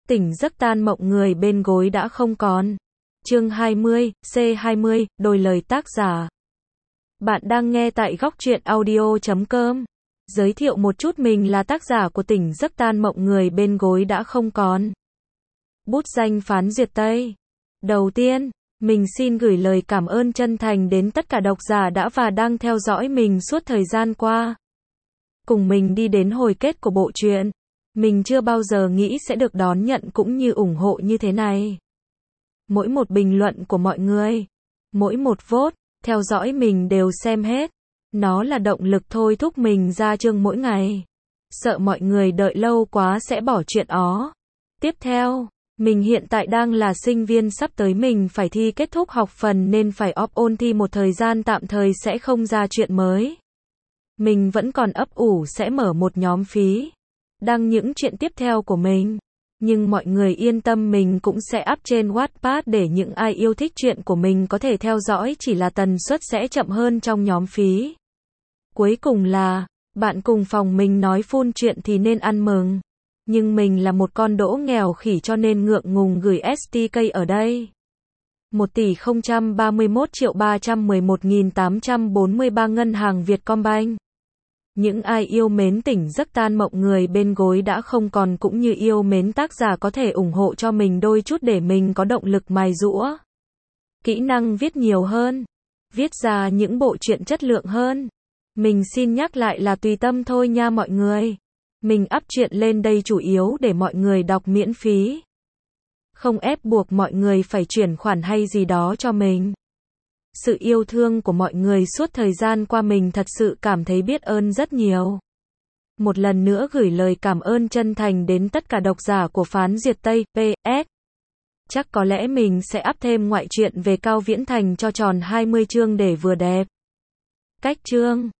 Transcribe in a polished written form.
Tỉnh giấc tan mộng người bên gối đã không còn. Chương 20, C20, đổi lời tác giả. Bạn đang nghe tại góc truyện audio.com. Giới thiệu một chút, mình là tác giả của Tỉnh giấc tan mộng người bên gối đã không còn. Bút danh Phán Duyệt Tây. Đầu tiên, mình xin gửi lời cảm ơn chân thành đến tất cả độc giả đã và đang theo dõi mình suốt thời gian qua. Cùng mình đi đến hồi kết của bộ truyện. Mình chưa bao giờ nghĩ sẽ được đón nhận cũng như ủng hộ như thế này. Mỗi một bình luận của mọi người, mỗi một vote, theo dõi mình đều xem hết. Nó là động lực thôi thúc mình ra chương mỗi ngày. Sợ mọi người đợi lâu quá sẽ bỏ chuyện ó. Tiếp theo, mình hiện tại đang là sinh viên, sắp tới mình phải thi kết thúc học phần nên phải off ôn thi một thời gian, tạm thời sẽ không ra chuyện mới. Mình vẫn còn ấp ủ sẽ mở một nhóm phí, đăng những chuyện tiếp theo của mình. Nhưng mọi người yên tâm, mình cũng sẽ up trên Wattpad để những ai yêu thích chuyện của mình có thể theo dõi, chỉ là tần suất sẽ chậm hơn trong nhóm phí. Cuối cùng là, bạn cùng phòng mình nói full chuyện thì nên ăn mừng. Nhưng mình là một con đỗ nghèo khỉ cho nên ngượng ngùng gửi STK ở đây. 1.031.311.843 ngân hàng Vietcombank. Những ai yêu mến Tỉnh giấc tan mộng người bên gối đã không còn cũng như yêu mến tác giả có thể ủng hộ cho mình đôi chút để mình có động lực mài giũa kỹ năng viết nhiều hơn, viết ra những bộ truyện chất lượng hơn. Mình xin nhắc lại là tùy tâm thôi nha mọi người. Mình up truyện lên đây chủ yếu để mọi người đọc miễn phí. Không ép buộc mọi người phải chuyển khoản hay gì đó cho mình. Sự yêu thương của mọi người suốt thời gian qua mình thật sự cảm thấy biết ơn rất nhiều. Một lần nữa gửi lời cảm ơn chân thành đến tất cả độc giả của Phán Duyệt Tây. PS. Chắc có lẽ mình sẽ up thêm ngoại truyện về Cao Viễn Thành cho tròn 20 chương để vừa đẹp. Cách chương